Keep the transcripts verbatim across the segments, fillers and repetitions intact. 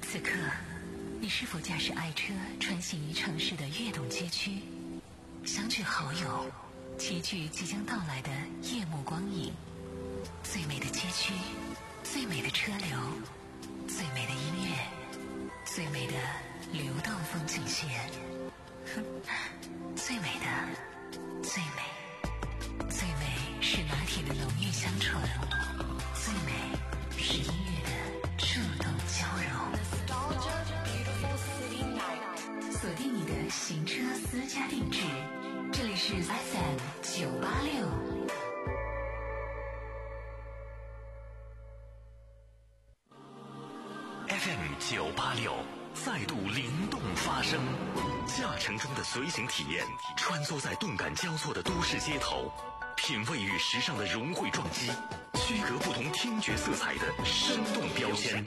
此刻，你是否驾驶爱车穿行于城市的跃动街区，相聚好友，齐聚即将到来的夜幕光影？最美的街区，最美的车流，最美的音乐，最美的流动风景线，最美的最美，最美是拿铁的浓郁香醇，最美是音乐的触动交融。锁定你的行车私家定制，这里是 F M 九八六。 F M 九八六再度灵动发声，驾乘中的随行体验，穿梭在动感交错的都市街头，品味与时尚的融汇撞击，区隔不同听觉色彩的生动标签。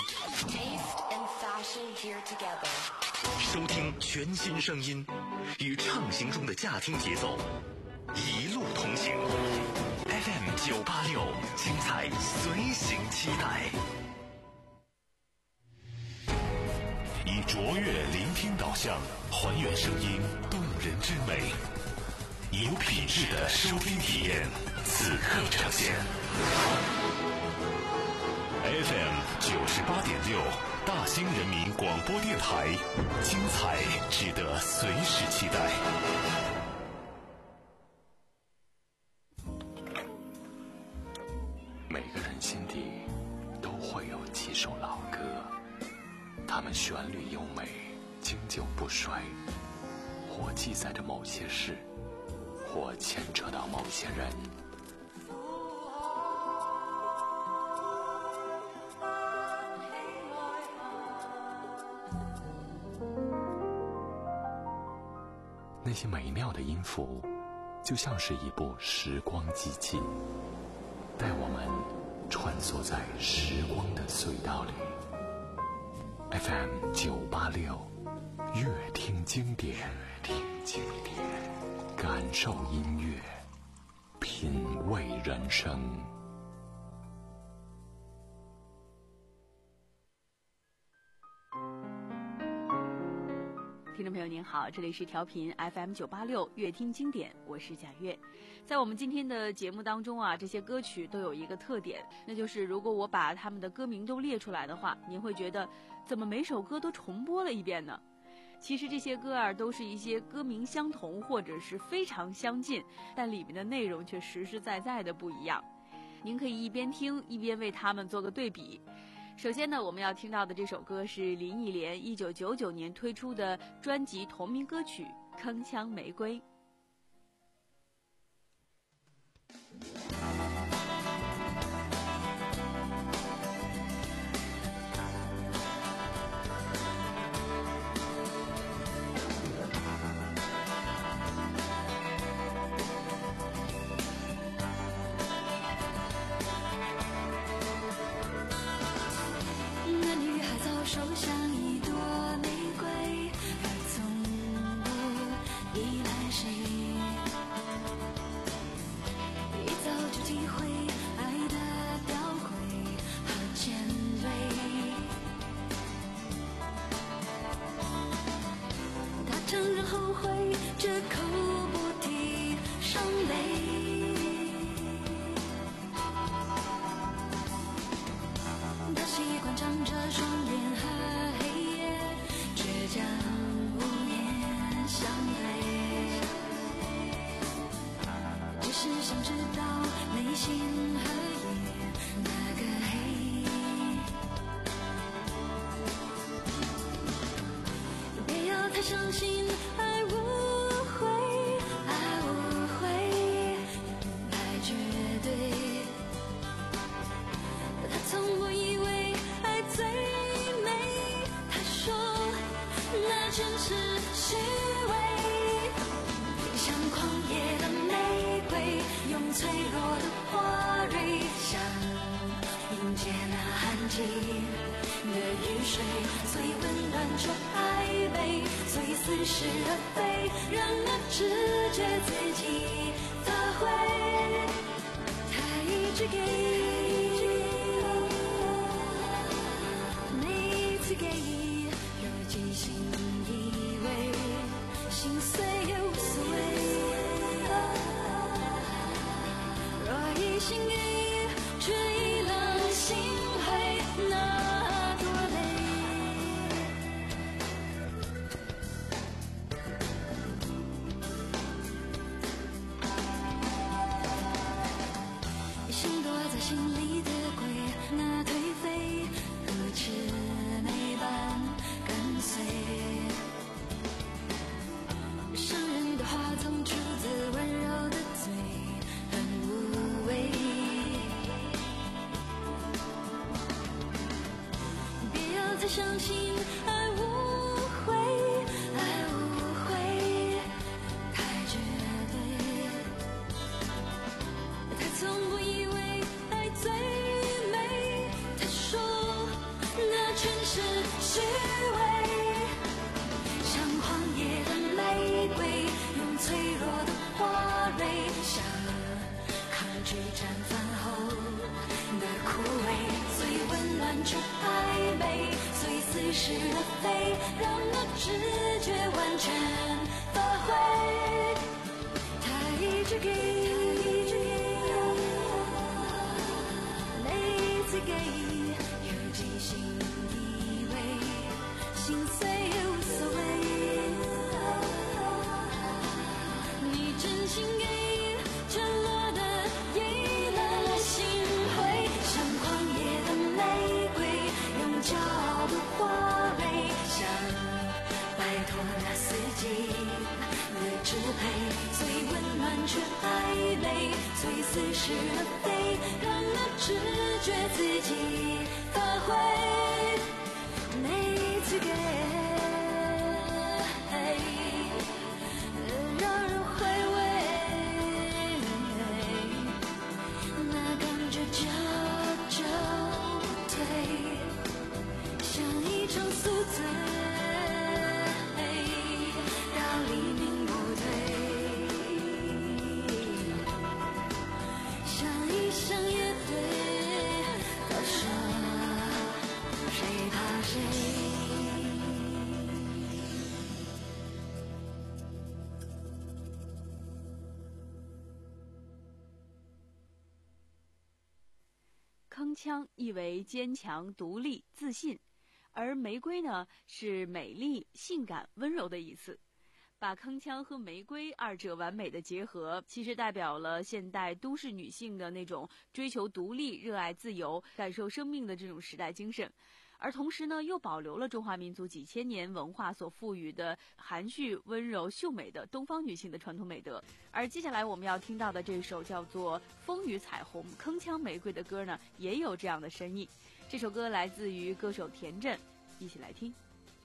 收听全新声音，与畅行中的驾听节奏，一路同行。F M 九八六，精彩随行期待。以卓越聆听导向，还原声音动人之美，有品质的收听体验，此刻呈现。F M 九十八点六，大兴人民广播电台，精彩值得随时期待。每个人心底都会有几首老歌，它们旋律优美，经久不衰，或记载着某些事，或牵扯到某些人。那些美妙的音符，就像是一部时光机器，带我们穿梭在时光的隧道里。F M 九八六，乐听经典，乐听经典，感受音乐，品味人生。 听众朋友您好，这里是调频 F M 九八六乐听经典，我是贾月。在我们今天的节目当中啊，这些歌曲都有一个特点，那就是如果我把他们的歌名都列出来的话，您会觉得怎么每首歌都重播了一遍呢？其实这些歌啊，都是一些歌名相同或者是非常相近，但里面的内容却实实在在的不一样。您可以一边听一边为他们做个对比。首先呢，我们要听到的这首歌是林忆莲一九九九年推出的专辑同名歌曲《铿锵玫瑰》。 手像一朵玫瑰，可从不依赖谁。一早就体会爱的吊诡和尖锐。他承认后悔，只口不提伤悲。他习惯张着双眼和黑夜，倔强无言相对，只是想知道内心和夜那个黑。别要太相信爱无悔，爱无悔，爱绝对。他从不以为爱最美，他说那只是虚伪。像狂野的玫瑰，用脆弱的花蕊，想迎接那寒季的雨水，最温暖却暧昧，最似是而非，让那直觉自己发挥。他一直给，每一次给。 相信爱无悔，爱无悔，太绝对。他从不以为爱最美，他说那全是虚伪。像狂野的玫瑰，用脆弱的花蕊，想抗拒绽放后的枯萎，最温暖却暧昧，最似是的非，让那直觉完全发挥。他一直给，每一次给，有几心以为心碎也无所谓。你真心给，沉落的遗了心灰，像狂野的玫瑰，用骄傲的花蕊，想摆脱那四季的支配，最温暖却暧昧，最似是的非，让那直觉自己发挥。每一次给，让人回味，那感觉久久退，像一场宿醉，到黎明不退，像一厢乐队，到时谁怕谁。 铿锵意为坚强、独立、自信，而玫瑰呢是美丽、性感、温柔的意思。把铿锵和玫瑰二者完美的结合，其实代表了现代都市女性的那种追求独立、热爱自由、感受生命的这种时代精神。而同时呢，又保留了中华民族几千年文化所赋予的含蓄、温柔、秀美的东方女性的传统美德。而接下来我们要听到的这首叫做《风雨彩虹铿锵玫瑰》的歌呢，也有这样的深意。这首歌来自于歌手田震，一起来听。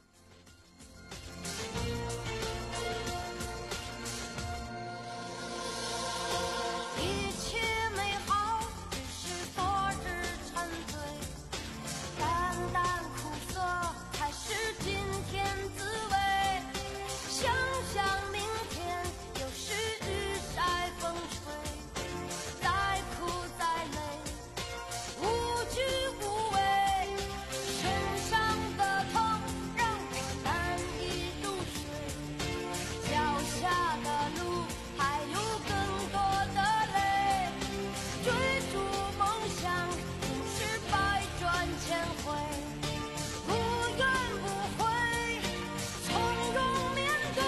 一切美好只是昨日沉醉，淡淡苦涩才是今天滋味。想想明天又是日晒风吹，再苦再累无惧无畏，身上的痛让我难以入睡，脚下的路还有更多的泪，追逐梦想总是百转千回，无怨无悔，从容面对。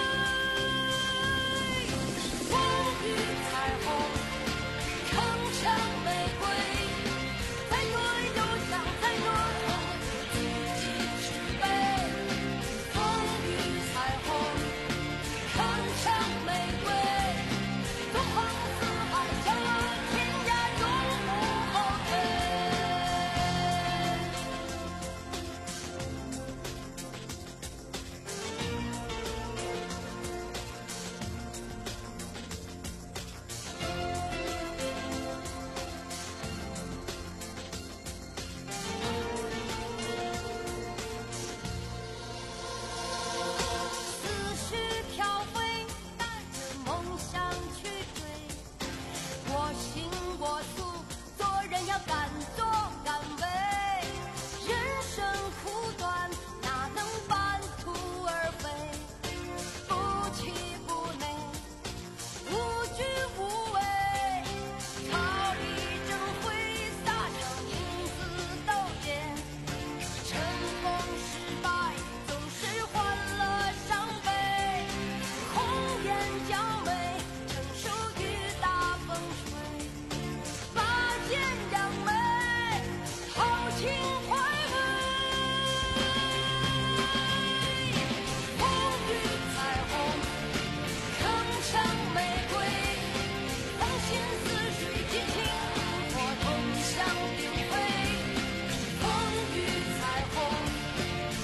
风雨彩虹，铿锵玫瑰，再多忧伤，再多痛，自己去背。风雨彩虹，铿锵玫瑰，纵横四海，向了天涯，永不后退。思绪飘飞，带着梦想去追，我行我素，做人要敢作敢为。人生苦短，哪能半途而废？不气不馁，无惧无畏，逃离争辉，撒上英姿斗艳。成功失败总是欢乐伤悲，红颜娇美承受雨打风吹，拔剑扬眉，豪情怀慰。风雨彩虹，铿锵玫瑰，放心似水激情，我同向并飞。风雨彩虹，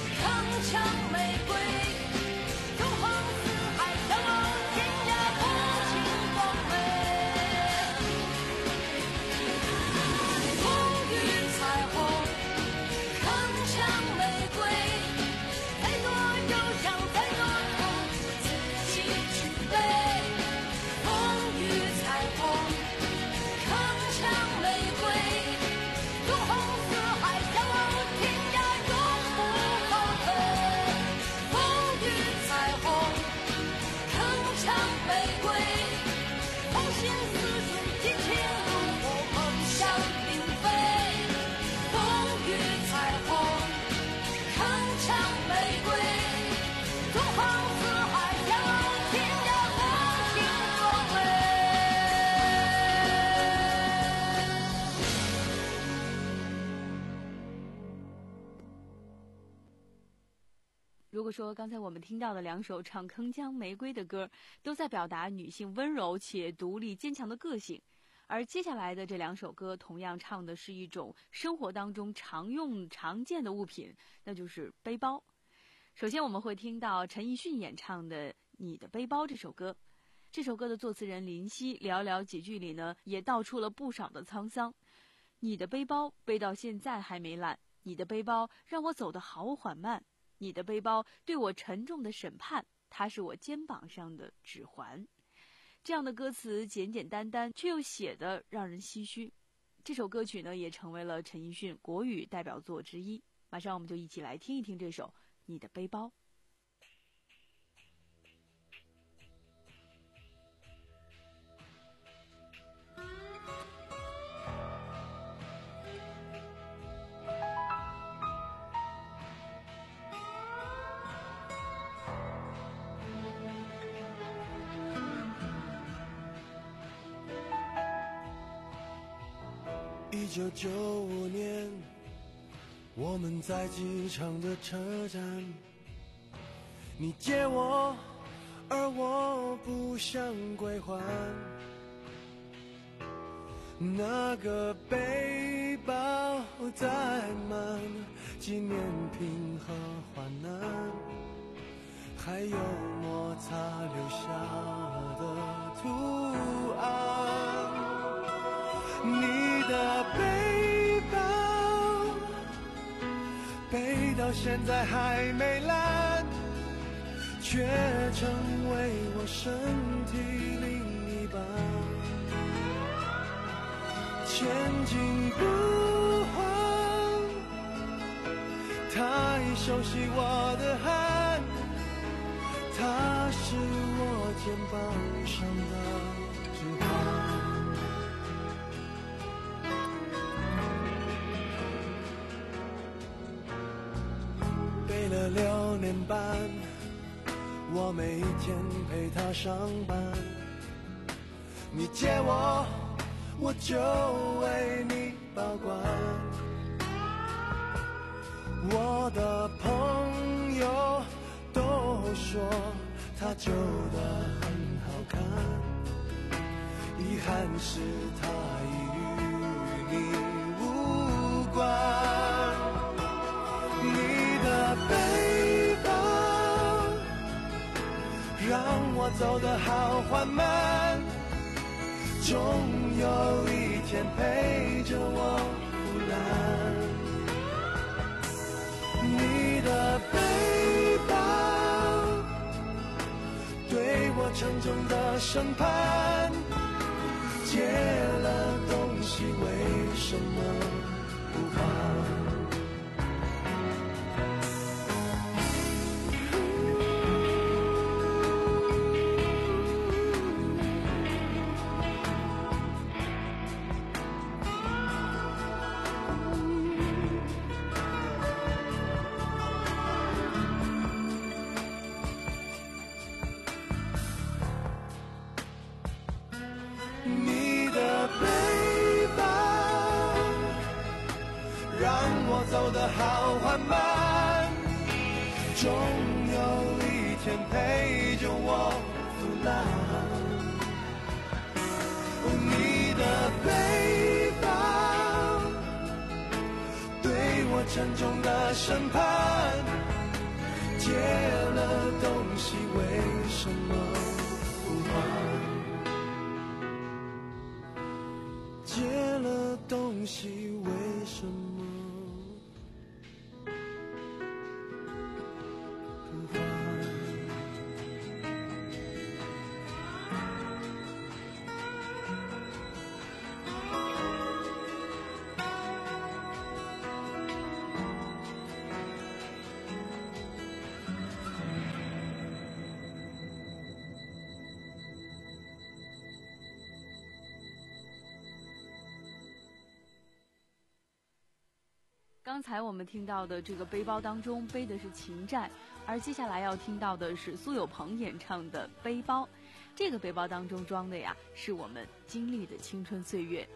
如果说刚才我们听到的两首唱铿锵玫瑰的歌，都在表达女性温柔且独立坚强的个性，而接下来的这两首歌同样唱的是一种生活当中常用常见的物品，那就是背包。首先我们会听到陈奕迅演唱的《你的背包》这首歌。这首歌的作词人林夕寥寥几句里呢，也道出了不少的沧桑。你的背包背到现在还没烂，你的背包让我走得好缓慢，你的背包对我沉重的审判，它是我肩膀上的指环。这样的歌词简简单单，却又写得让人唏嘘。这首歌曲呢，也成为了陈奕迅国语代表作之一。马上我们就一起来听一听这首《你的背包》。 一九九五年，我们在机场的车站，你借我，而我不想归还。那个背包载满纪念品和患难，还有摩擦留下的图案。你的背包背到现在还没烂，却成为我身体另一半。前进不慌，太熟悉我的汗，它是我肩膀上的指环。背了六年半，我每天陪他上班。你借我，我就为你保管。我的朋友都说他旧的很好看，遗憾是他已与你无关。你的背包让我走得好缓慢，终有一天陪着我腐烂。你的背包对我沉重的审判，借了东西为什么不还？你的背包让我走得好缓慢，终有一天陪着我腐烂。你的背包对我沉重的审判，借了东西为什么不还？借了东西为什么不还？ 刚才我们听到的这个背包当中背的是情债，而接下来要听到的是苏有朋演唱的背包。这个背包当中装的呀，是我们经历的青春岁月。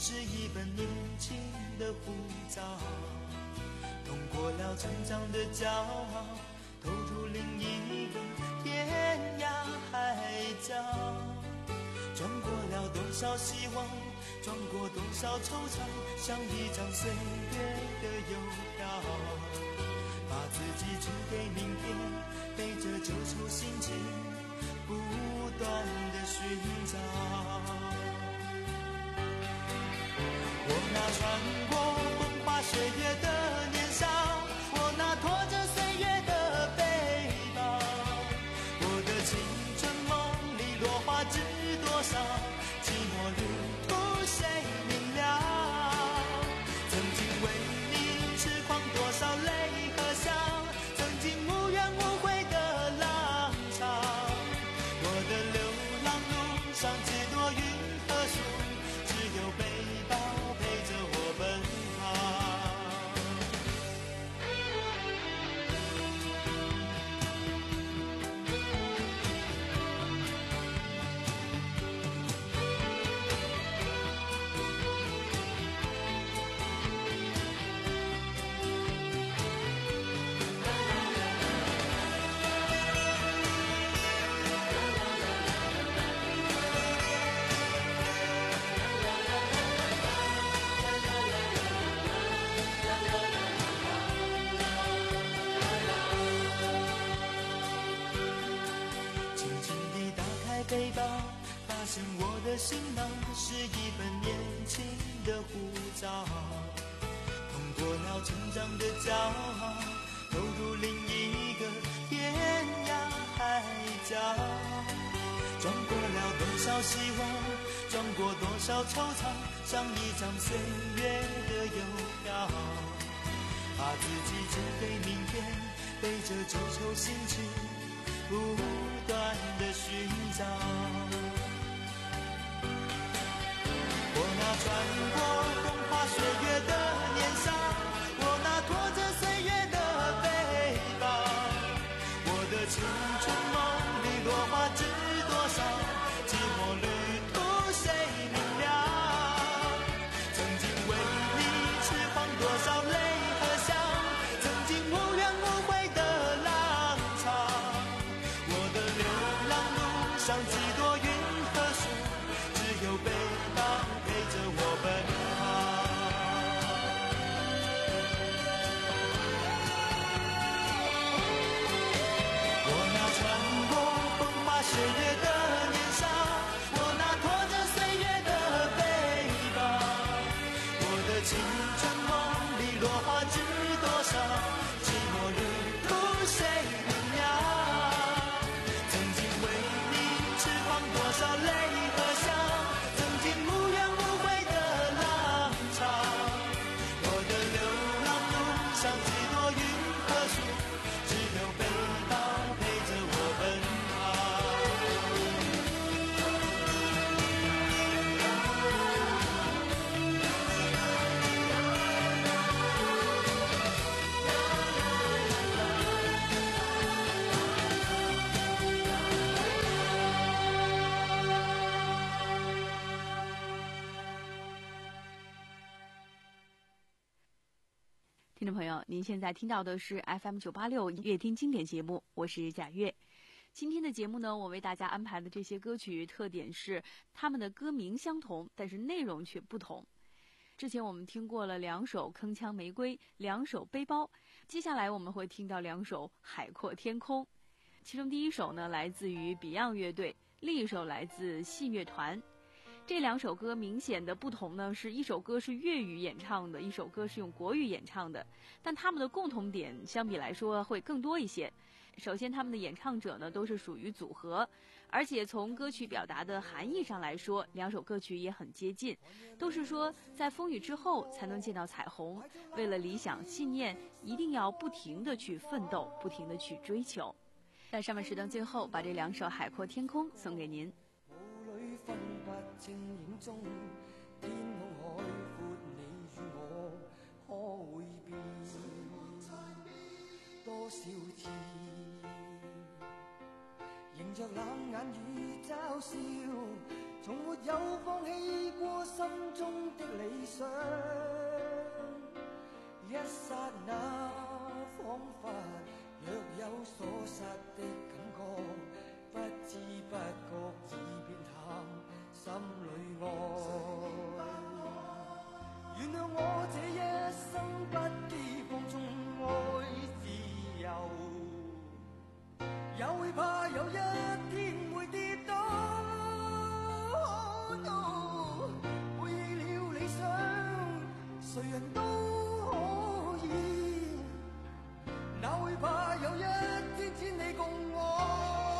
是一本年轻的护照，通过了成长的骄傲，投入另一个天涯海角，撞过了多少希望，撞过多少惆怅，像一张岁月的邮票，把自己只给明天，背着旧愁心情不断的寻找。我那穿过风花雪月的年少，我那拖着岁月的背包，我的青春梦里落花知多少，寂寞旅途谁明了？曾经为你痴狂多少泪和笑，曾经无怨无悔的浪潮，我的流浪路上几多云和树，只有背包陪着我奔跑。背包，发现我的行囊是一本年轻的护照，通过了成长的骄傲，投入另一个天涯海角，撞过了多少希望，撞过多少惆怅，像一张岁月的邮票，把自己只给明天，背着旧愁心情不断的寻找。我那穿过风花雪月的年少，我那拖着岁月的背包，我的青春梦里落花知多少，寂寞旅途谁明了？曾经为你痴狂多少泪和笑，曾经无怨无悔的浪潮，我的流浪路上几多云和树，只有背包陪着我奔跑。我那穿过风花雪月的年少，我那拖着岁月的背包，我的青春梦里落花知多少，寂寞旅途谁明了？曾经为你痴狂多少泪和笑，曾经无怨无悔的浪潮，我的流浪路上几多云和树，只有背包陪着我奔跑。 听众朋友，您现在听到的是 F M 九八六乐听经典节目，我是贾月。今天的节目呢，我为大家安排的这些歌曲特点是他们的歌名相同，但是内容却不同。之前我们听过了两首《铿锵玫瑰》，两首《背包》，接下来我们会听到两首《海阔天空》。其中第一首呢来自于 Beyond 乐队，另一首来自信乐团。这两首歌明显的不同呢，是一首歌是粤语演唱的，一首歌是用国语演唱的，但他们的共同点相比来说会更多一些。首先他们的演唱者呢都是属于组合，而且从歌曲表达的含义上来说，两首歌曲也很接近，都是说在风雨之后才能见到彩虹，为了理想信念一定要不停地去奋斗，不停地去追求。在上半时段最后把这两首《海阔天空》送给您。 分不清影中天空海闊，你與我可會變多少次？迎着冷眼與嘲笑， 從沒有放棄過心中的理想。一剎那彷彿若有所失的感覺，不知不覺已變淡心裏愛。原諒我這一生不羈放縱愛自由，也會怕有一天會跌倒。Oh no， 背棄了理想，誰人都可以，哪會怕有一天只你共我。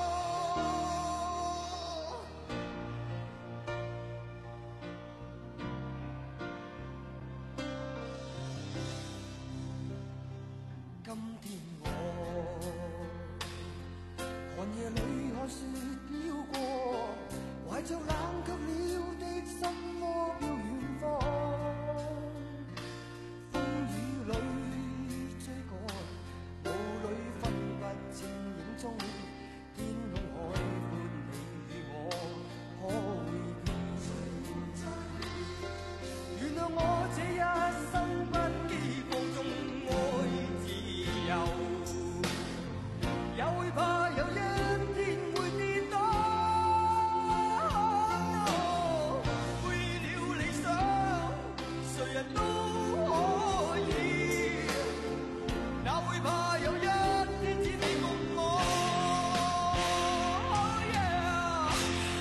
今天我寒夜裏看雪飄過，懷着冷卻了的心窩飄遠方。風雨裏追趕，霧裏分不清影蹤，天空海闊，你與我可會變？原諒我這一生不羈放縱愛自由，也會怕有一天會跌倒。Oh no， 背了理想，誰人都可以，哪會怕有一天只你共我。Oh yeah，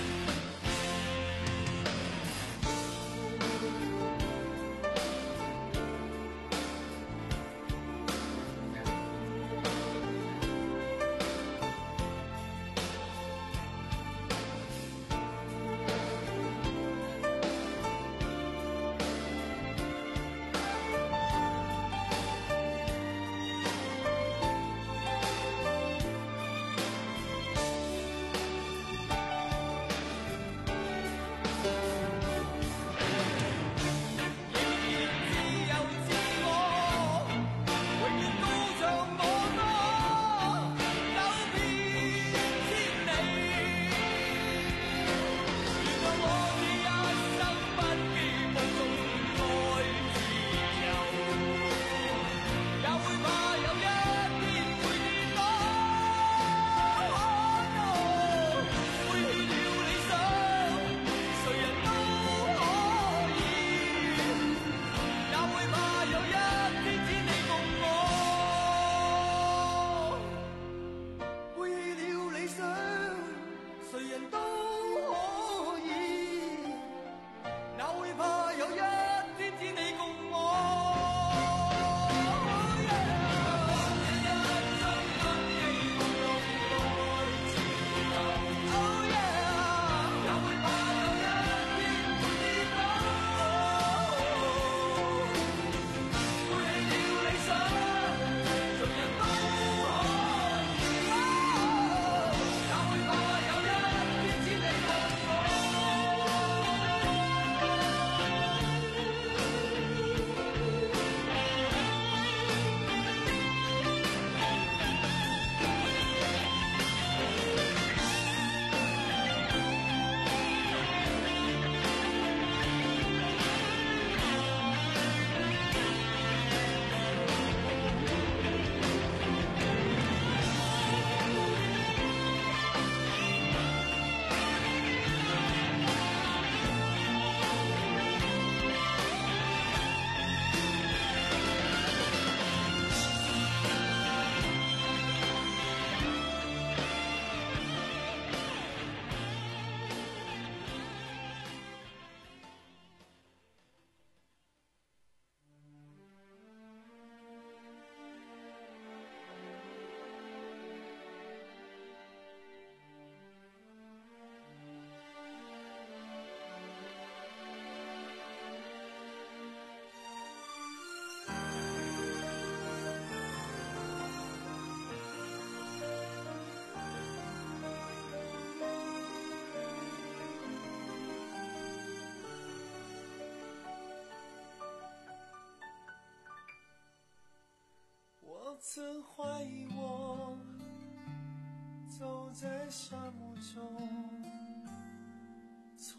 曾怀疑我走在沙漠中，从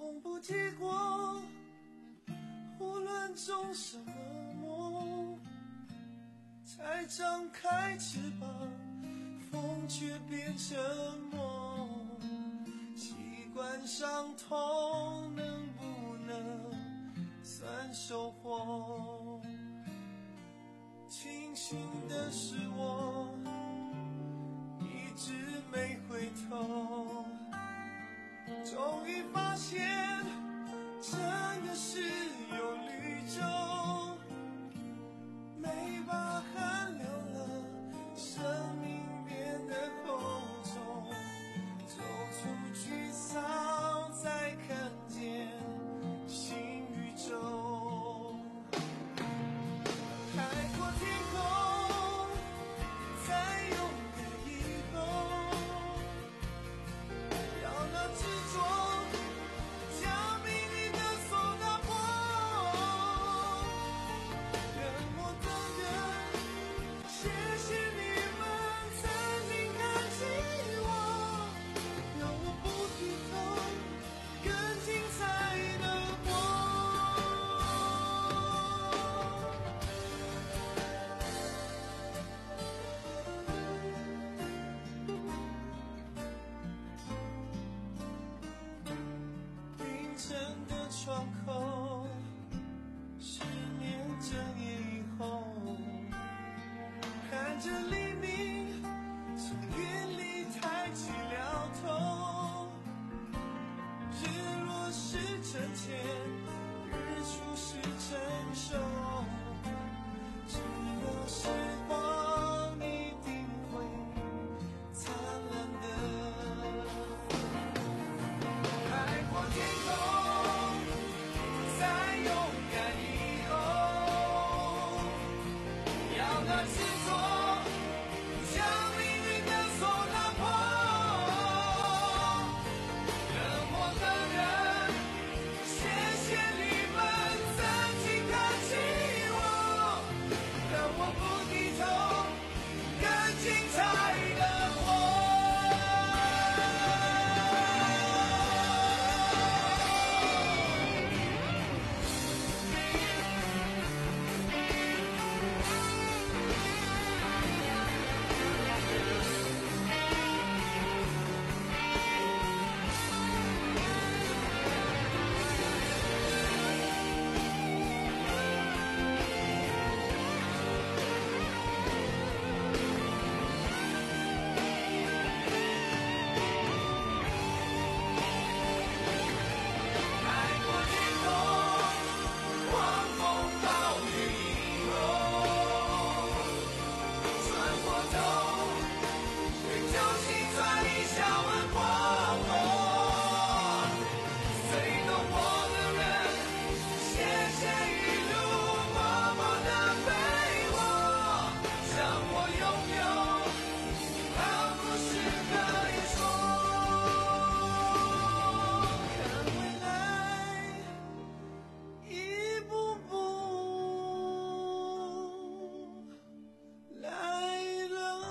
从不结果，无论种什么梦，才张开翅膀，风却变沉默。习惯伤痛，能不能算收获？庆幸的是我一直没回头，终于发现真的是有绿洲，没把寒凉了，生命变得厚重，走出沮丧，才看见新宇宙。海阔天空，才勇敢以后，要那执着将命运的锁打破。冷漠的人，谢谢你们曾经看起我，让我不低头，更精彩的活。凌晨的窗口，十年整夜以后，看着黎明从云里抬起了头，日落是沉潜，日出是成熟，只有时光一定会灿烂的。海阔天空，才勇敢以后，要那执着将命运的锁打破。冷漠的人，谢谢你们曾经看起我，让我不低头，更精彩的活。海阔天空，狂风暴雨以后，转过头，对旧情转移笑问过我。最懂我的人，谢谢一路默默的陪我，让我拥有好故事可以说。看未来一步步来了。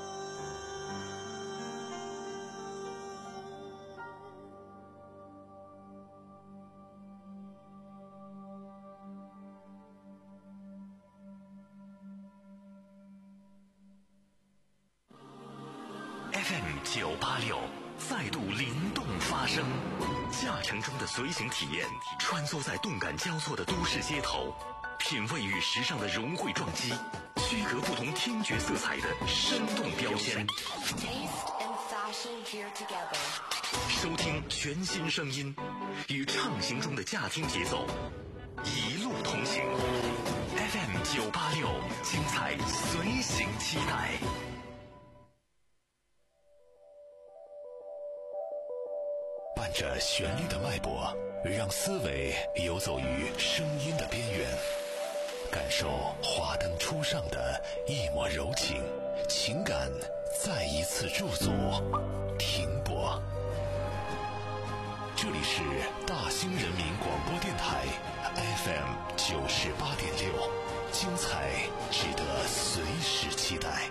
F M 九八六再度灵动发声，驾乘中的随行体验，穿梭在动感交错的都市街头，品味与时尚的融汇撞击，区隔不同听觉色彩的生动标签。 Taste and fashion here together. 收听全新声音，与畅行中的驾听节奏，一路同行。F M 九八六，精彩随行期待。伴着旋律的脉搏，让思维游走于声音的边缘，感受华灯初上的一抹柔情，情感再一次驻足停泊。这里是大兴人民广播电台 F M 九十八点六，精彩值得随时期待。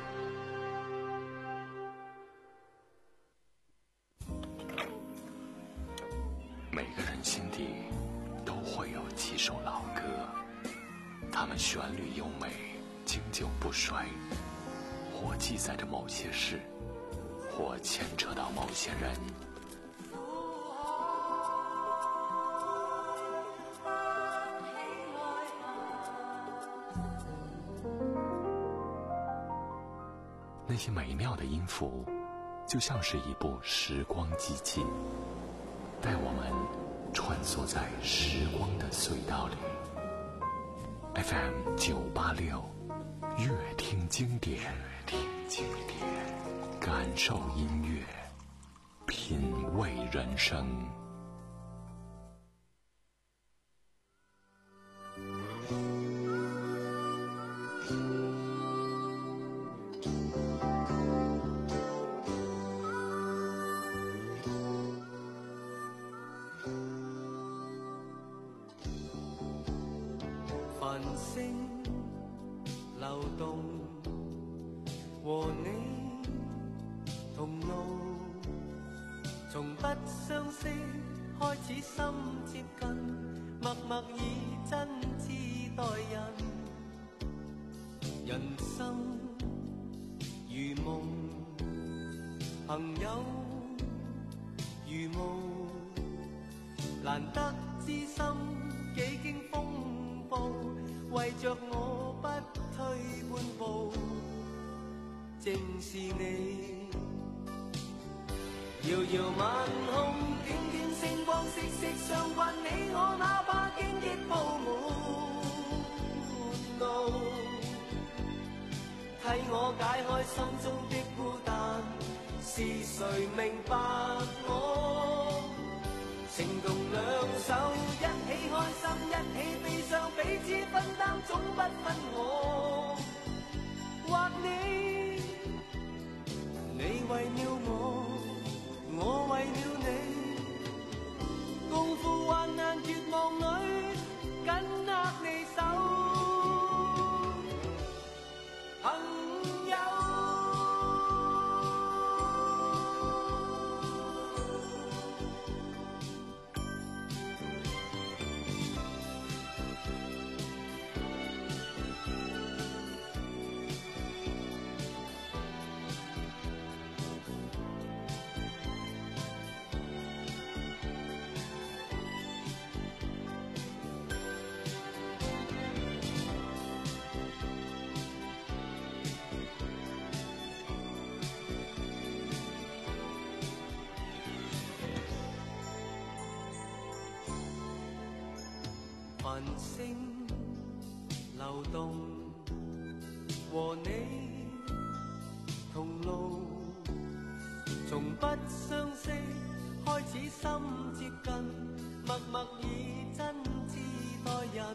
每个人心底都会有几首老歌，它们旋律优美，经久不衰，或记载着某些事，或牵扯到某些人。那些美妙的音符，就像是一部时光机器，带我们穿梭在时光的隧道里。F M 九八六，乐听经典，乐听经典，感受音乐，品味人生。 繁星流動，和你同路，從不相識開始心接近，默默以真摯待人。人生如夢，朋友如霧，難得知心幾經風暴，為着我不退半步，正是你。遙遙晚空，點點星光，息息相關，你我哪怕荊棘鋪滿路，替我解開心中的孤單，是誰明白我？情同兩手，一起開心，一起悲傷，彼此分擔，總不分我或你。你為了我，我為了你，共赴患難絕望裏，緊握你手，朋友。繁星流動，和你同路，從不相識開始心接近，默默以真摯待人。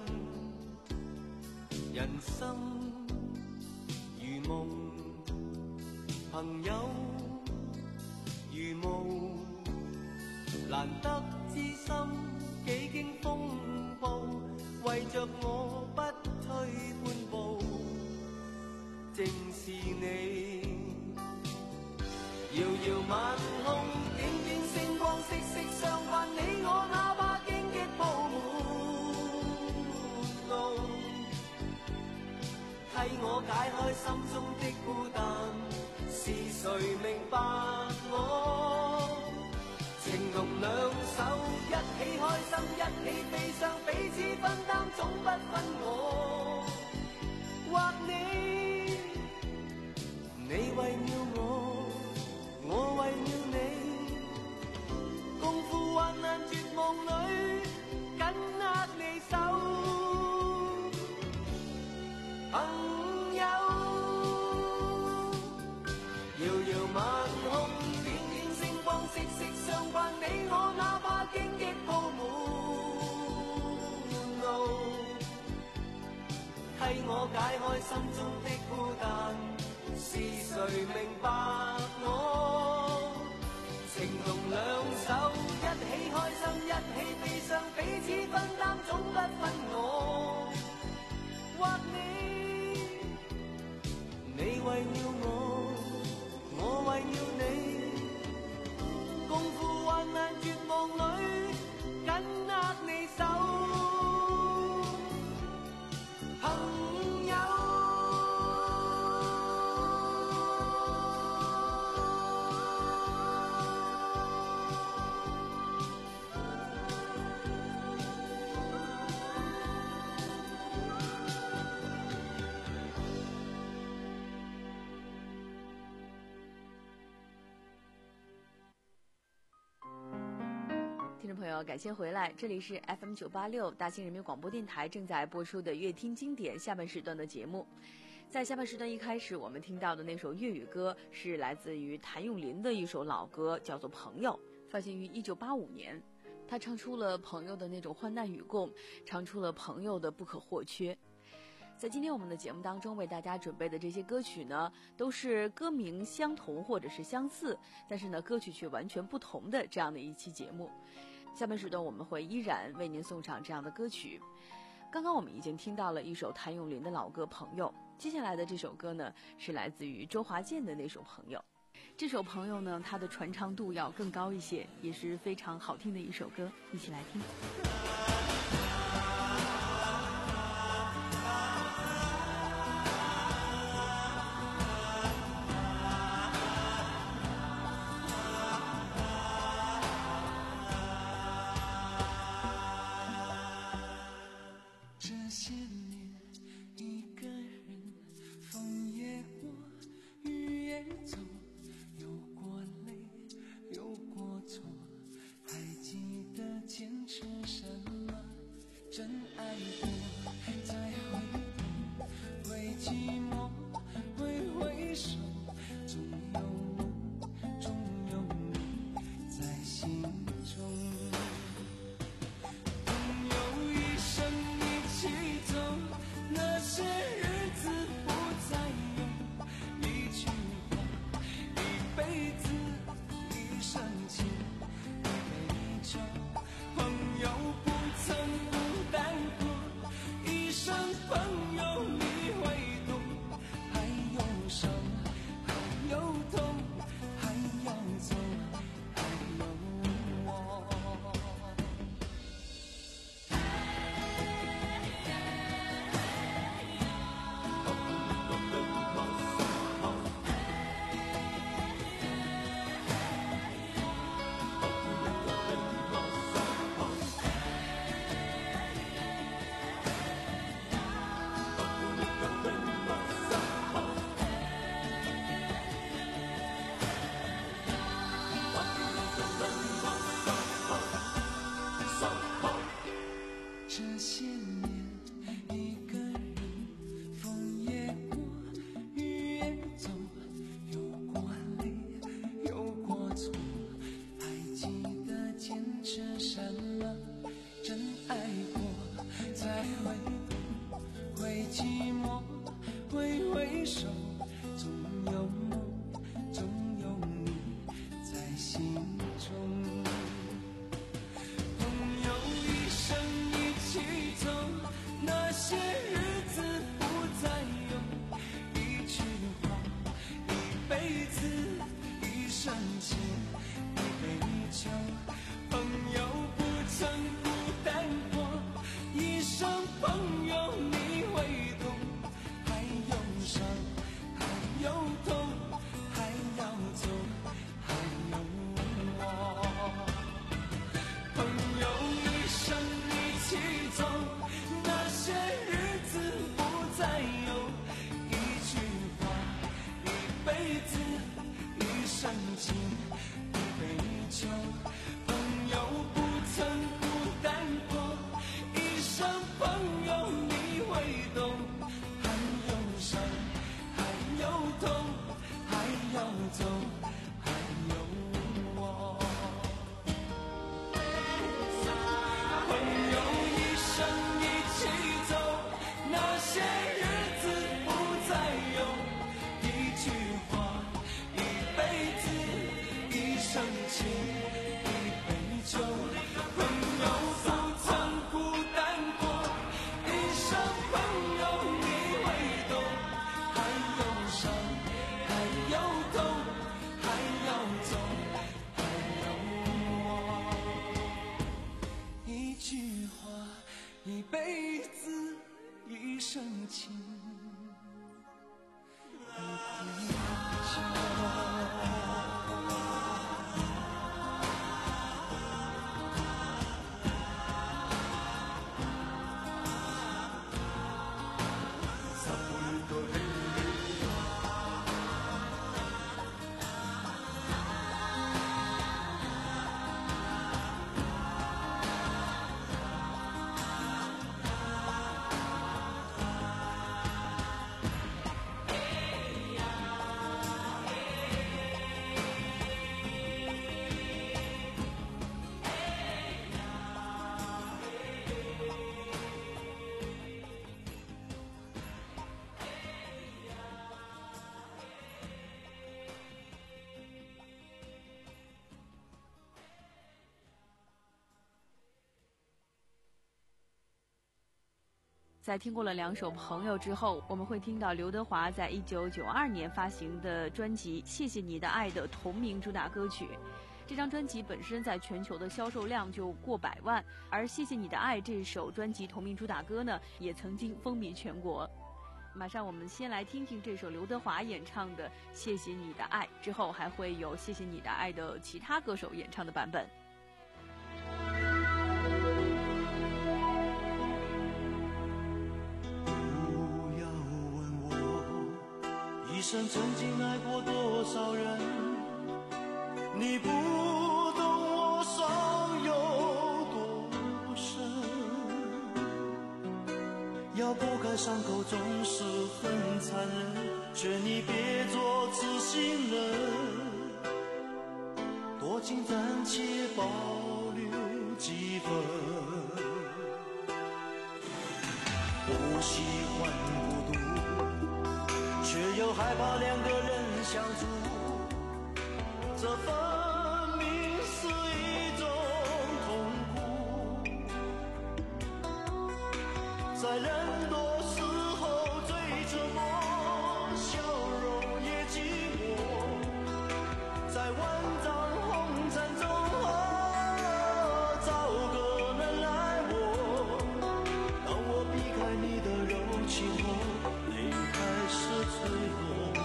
人生如夢，朋友如霧，難得知心幾經風暴，為着我不退半步，正是你。遙遙晚空，點點星光，息息相關，你我哪怕荊棘鋪滿路，替我解開心中的孤單，是誰明白我？情同兩手，一起開心，一起悲傷，彼此分擔，總不分我或你。你為了我，我為了你，共赴患難絕望裏，緊握你手，朋友。遙遙晚空，點點星光，息息相關，你我哪怕荊棘鋪滿路，替我解開心中的孤單，是誰明白我？情同兩手，一起開心，一起悲傷，彼此分擔，總不分我或你。你為了我，我為了你，共赴患難絕望裏，緊朋友，感谢回来，这里是 F M 九八六大兴人民广播电台正在播出的乐听经典下半时段的节目。在下半时段一开始，我们听到的那首粤语歌是来自于谭咏麟的一首老歌，叫做《朋友》，发行于一九八五年。他唱出了朋友的那种患难与共，唱出了朋友的不可或缺。在今天我们的节目当中为大家准备的这些歌曲呢，都是歌名相同或者是相似，但是呢歌曲却完全不同的这样的一期节目。下半时段我们会依然为您送上这样的歌曲。刚刚我们已经听到了一首谭咏麟的老歌《朋友》，接下来的这首歌呢是来自于周华健的那首《朋友》。这首《朋友》呢，它的传唱度要更高一些，也是非常好听的一首歌，一起来听。 一生情，一杯酒，朋友在听过了两首《朋友》之后，我们会听到刘德华在一九九二年发行的专辑《谢谢你的爱》的同名主打歌曲。这张专辑本身在全球的销售量就过百万，而《谢谢你的爱》这首专辑同名主打歌呢，也曾经风靡全国。马上我们先来听听这首刘德华演唱的《谢谢你的爱》，之后还会有《谢谢你的爱》的其他歌手演唱的版本。 不要问我一生曾经爱过多少人，你不懂我伤有多深，要剥开伤口总是很残忍，劝你别做痴心人，多情暂且保留几分。不喜欢孤独，却又害怕两个人相处，这分明是一种痛苦，在人多时候最沉默，笑容也寂寞，在万丈红尘中找个人来我，当我避开你的柔情后，泪开始坠落，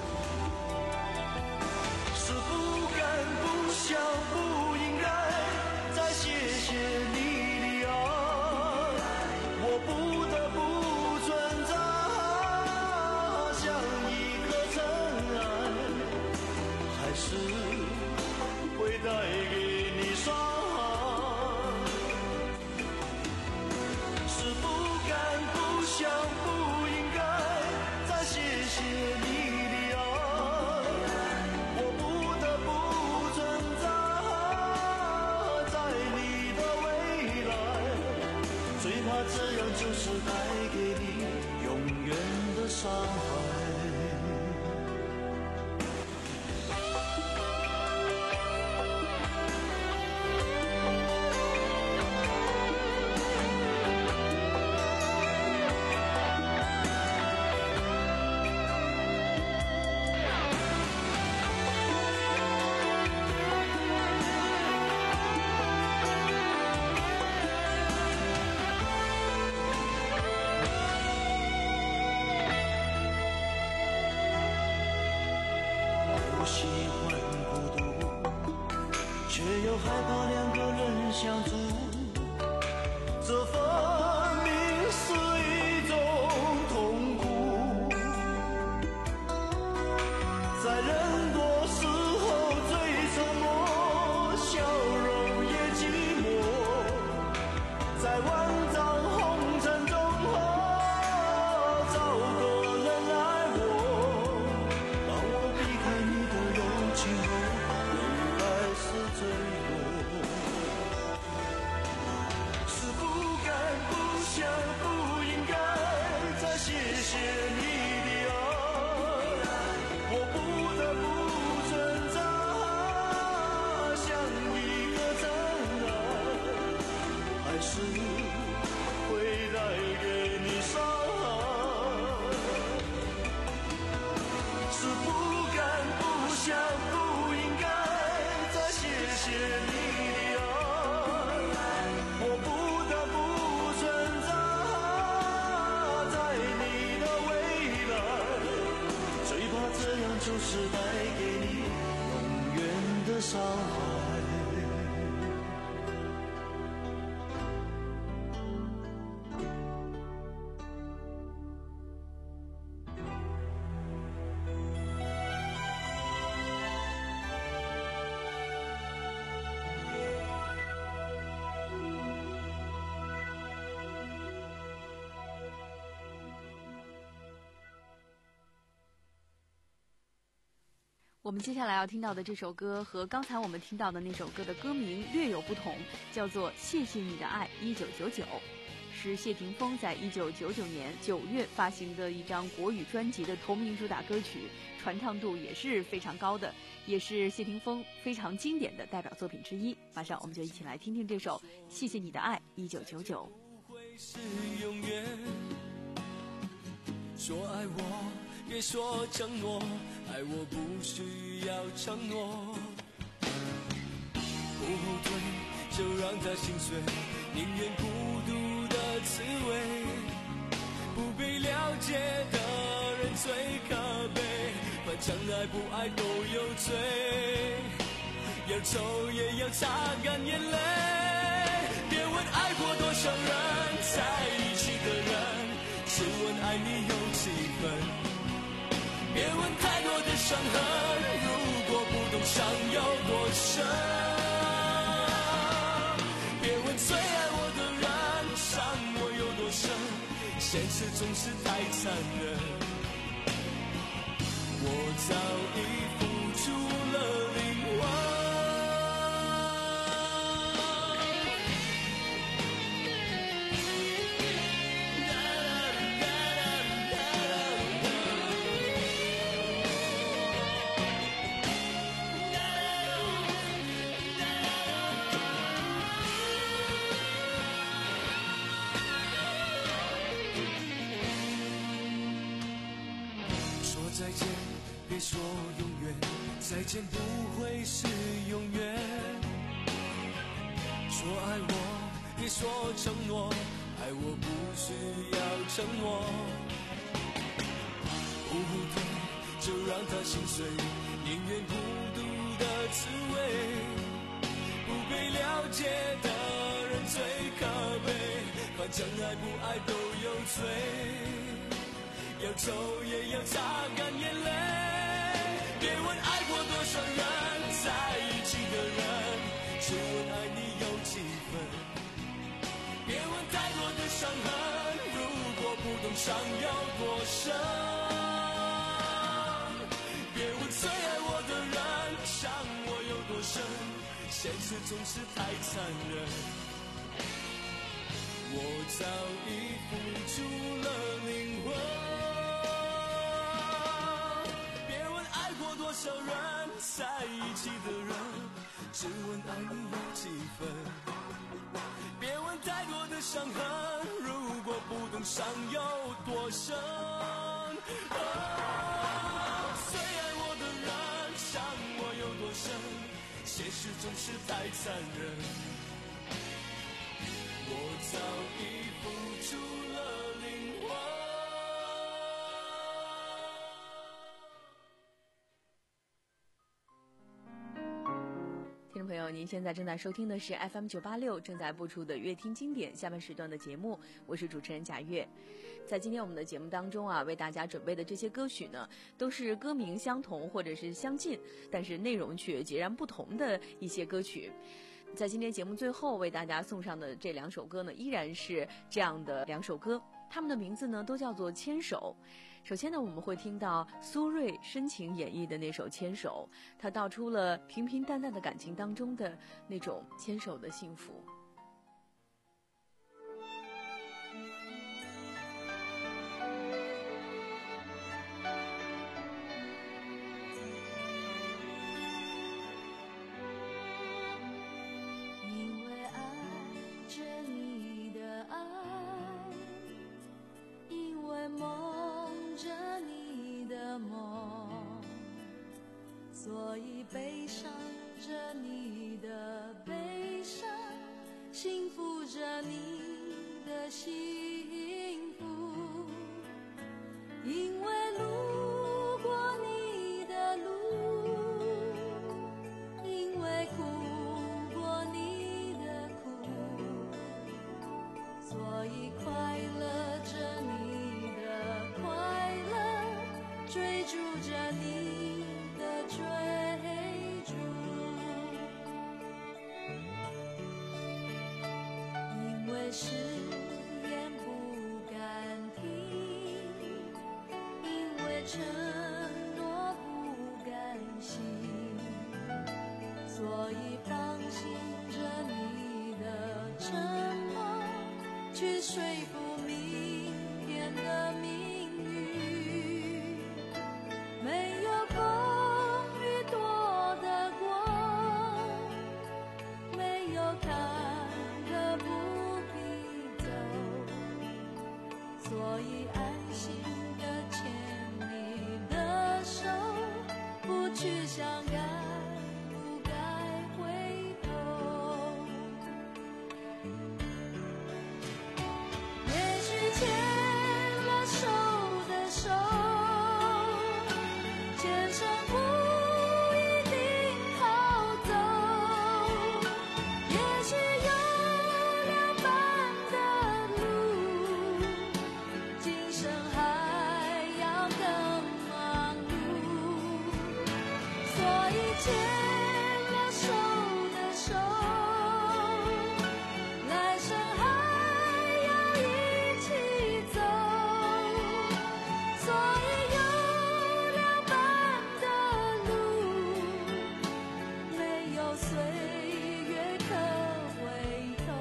是不敢不想不应该再谢谢你的爱，我不得不存在，像一颗尘埃，还是会带给你伤害，是不敢不想不应该再谢谢你的爱，我不得不存在在你的未来，最怕这样就是带给你永远的伤害。不喜欢孤独，却又害怕两个人相处，这分明是一种痛苦，在人多时候最沉默，笑容也寂寞，在万丈红尘中找个人来我，当我避开你的柔情后，泪开始坠落，是不敢不想不应该再谢谢你的爱，我不得不存在，像一个尘埃，还是会带给你伤害，是不敢不想不应该再谢谢你的爱，我不得不存在在你的未来，最怕这样就是带给你永远的伤害。 我们接下来要听到的这首歌和刚才我们听到的那首歌的歌名略有不同，叫做《谢谢你的爱一九九九》，是谢霆锋在一九九九年九月发行的一张国语专辑的同名主打歌曲，传唱度也是非常高的，也是谢霆锋非常经典的代表作品之一。马上我们就一起来听听这首《谢谢你的爱一九九九》。 不会是永远说爱我别说承诺，爱我不需要承诺。不后退就让它心碎，宁愿孤独的滋味。不被了解的人最可悲，反正爱不爱都有罪，要抽也要擦干眼泪。别问爱过多少人，在一起的人只问爱你有几分。别问太多的伤痕，如果不懂伤有多深。别问最爱我的人伤我有多深，现实总是太残忍。我早已付出了灵魂。再见，别说永远，再见不会是永远。说爱我，别说承诺，爱我不需要承诺。不后退，就让它心碎，宁愿孤独的滋味。不被了解的人最可悲，反正爱不爱都有罪。要抽也要擦干眼泪，别问爱过多少人，在一起的人只问爱你有几分。别问太多的伤痕，如果不懂伤有多深。别问最爱我的人伤我有多深，现实总是太残忍。我早已付出了灵魂。多少人在一起的人只问爱你有几分。别问太多的伤痕，如果不懂伤有多深。哦，最爱我的人伤我有多深，现实总是太残忍。我早已付出了灵魂。 听众朋友，您现在正在收听的是 F M 九八六正在播出的乐听经典下半时段的节目，我是主持人贾月。在今天我们的节目当中啊，为大家准备的这些歌曲呢，都是歌名相同或者是相近，但是内容却截然不同的一些歌曲。在今天节目最后为大家送上的这两首歌呢，依然是这样的两首歌，他们的名字呢都叫做牵手。首先呢，我们会听到苏芮深情演绎的那首《牵手》，它道出了平平淡淡的感情当中的那种牵手的幸福。 因为爱着你的爱，因为梦着你的梦，所以悲伤着你的悲伤，幸福着你的幸福。因为路过你的路，因为哭过你的苦，所以快乐着你的快乐，追逐着你的追逐。因为誓言不敢听，因为承诺不甘心，所以放心着你的沉默，去说服明天的命运。没有风雨躲得过，没有坎坷不必走，所以安心的岁月可回头。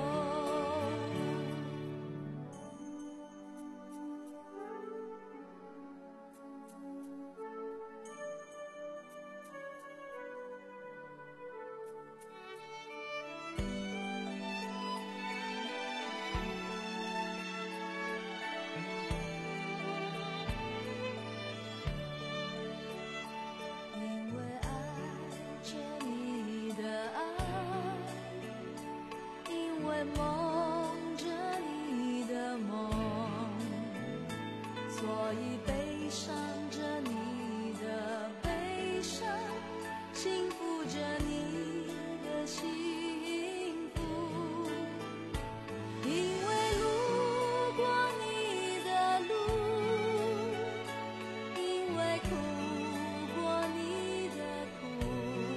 因为爱着你的爱，因为梦着你的梦，所以悲伤着你的悲伤，幸福着你的幸福。因为路过你的路，因为哭过你的苦，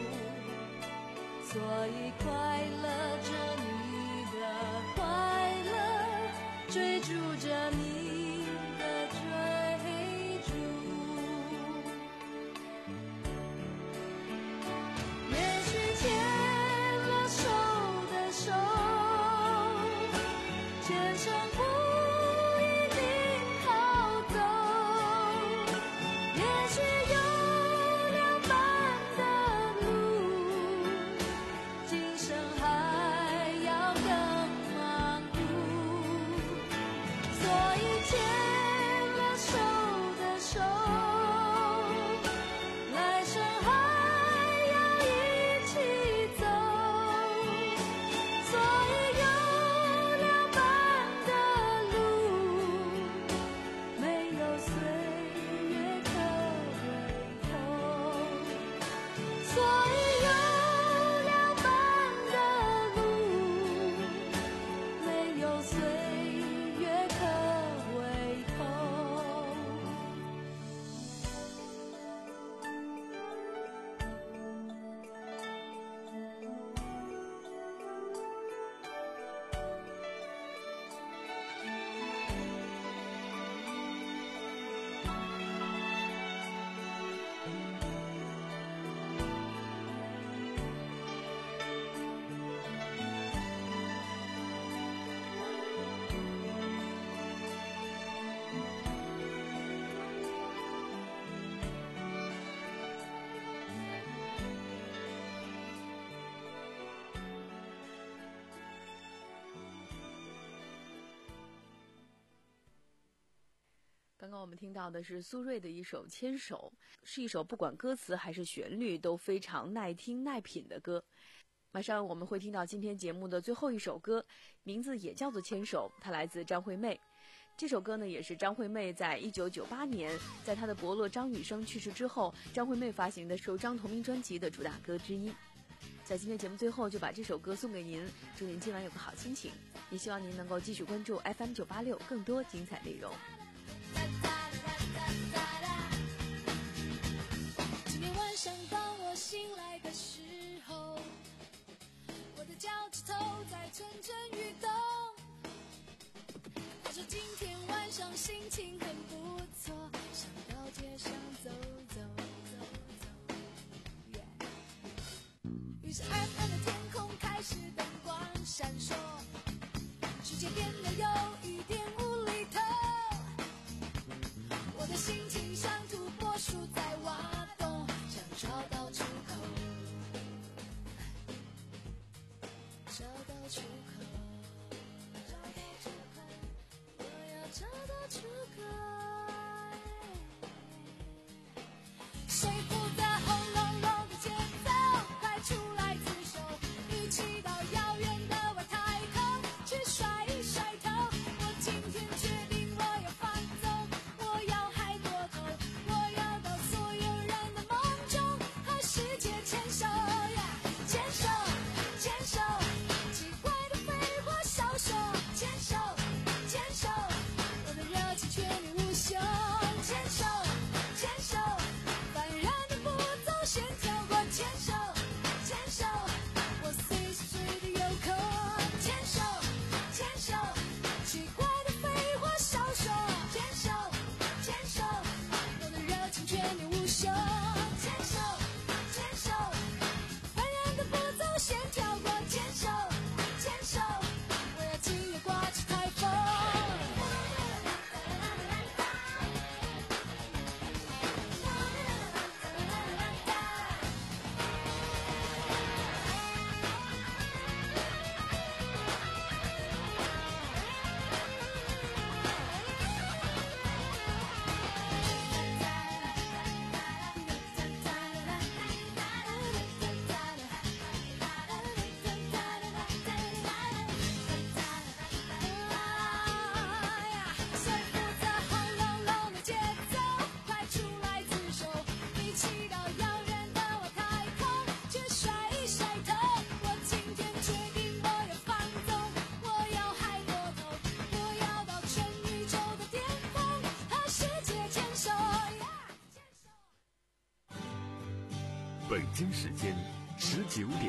所以快乐着你的快乐，追逐着你的追逐。也许牵了手的手，前程不一定好走，也许有两半的路，今生还要更忙碌。所以牵了手的手，来生还要一起走。所以有两半的路，没有岁月可回头。所以有两半的路，没有岁月可回头。 刚刚我们听到的是苏芮的一首《牵手》，是一首不管歌词还是旋律都非常耐听耐品的歌。马上我们会听到今天节目的最后一首歌，名字也叫做《牵手》，它来自张惠妹。这首歌呢，也是张惠妹在一九九八年在她的伯乐张雨生去世之后，张惠妹发行的首张同名专辑的主打歌之一。在今天节目最后就把这首歌送给您，祝您今晚有个好心情，也希望您能够继续关注 F M 九八六更多精彩内容。 今天晚上当我醒来的时候，我的脚趾头在蠢蠢欲动。他说今天晚上心情很不错，想到街上走走走走。Yeah. 于是暗暗的天空开始灯光闪烁，世界变得有一点无厘头。我的心情像土拨鼠在挖洞，想找到出口，找到出口，找到出口，我要找到出口。谁负责轰隆隆的节奏？快出来自首，一起到遥远的外太空去甩一甩头。我今天决定我要放纵，我要嗨过头，我要到所有人的梦中和世界牵手，牵手牵手，奇怪的废话少说，牵手牵手，我的热情却你无休，牵手牵手，烦人的北京时间十九点。